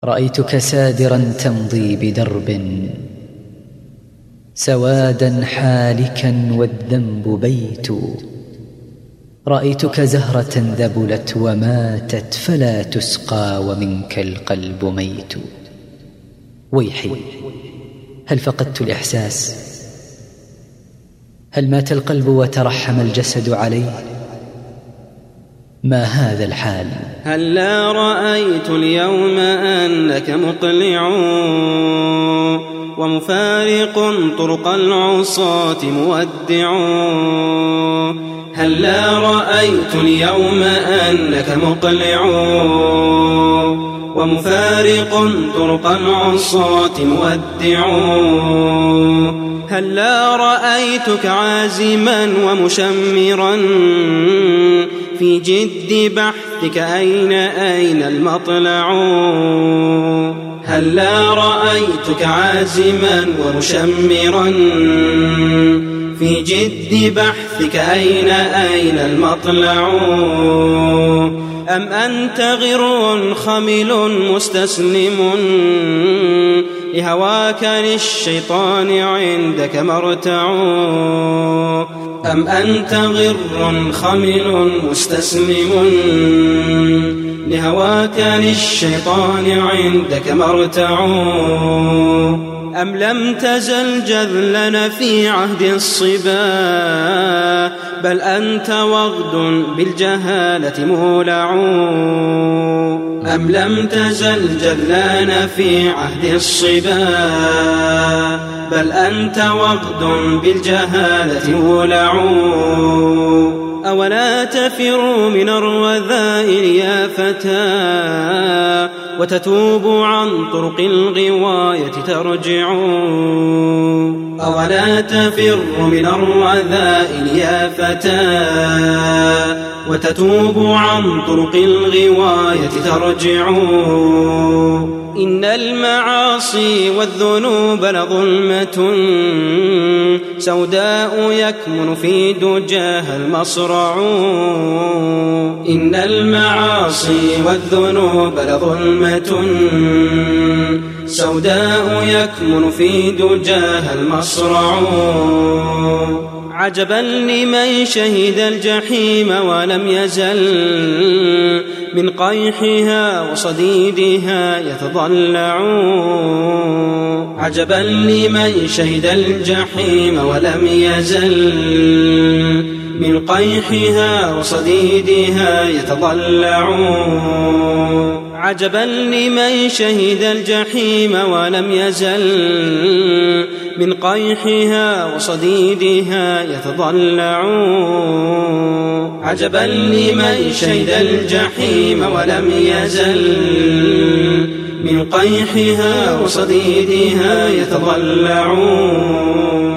رأيتك سادرا تمضي بدرب سوادا حالكا والذنب بيت. رأيتك زهرة ذبلت وماتت فلا تسقى ومنك القلب ميت. ويحي، هل فقدت الإحساس؟ هل مات القلب وترحم الجسد عليه؟ ما هذا الحال؟ هلا رأيت اليوم أنك مقلع ومفارق طرق العصاة مودع. هلا رأيت اليوم أنك مقلع ومفارق طرق العصاة مودع. هلا رأيتك عازما ومشمرا في جد بحثك أين المطلع. هلا رأيتك عازما ومشمرا في جد بحثك أين المطلع. أم أنت غر خمل مستسلم لهواك للشيطان عندك مرتع. أم أنت غر خمل مستسلم لهواك للشيطان عندك مرتع. أم لم تزل جذلنا في عهد الصبا بل أنت وغد بالجهالة مولع. أم لم تزل جذلنا في عهد الصبا بل أنت وغد بالجهالة مولع. أولا تفر من الرذائل يا فتى وتتوب عن طرق الغواية ترجع. أولا تفر من الرذائل يا فتى وتتوب عن طرق الغواية ترجع. إن المعاصي والذنوب لظلمة سوداء يكمن في دجاها المصرع. إن المعاصي والذنوب لظلمة سوداء يكمن في دجاها المصرع. عجبا لمن شهد الجحيم ولم يزل من قيحها وصديدها يتضلع. عجبا لمن شهد الجحيم ولم يزل من قيحها وصديدها يتضلع. عجبا لمن شهد الجحيم ولم يزل من قيحها وصديدها يتضلع. عجبا لمن شهد الجحيم ولم يزل من قيحها وصديدها يتضلع.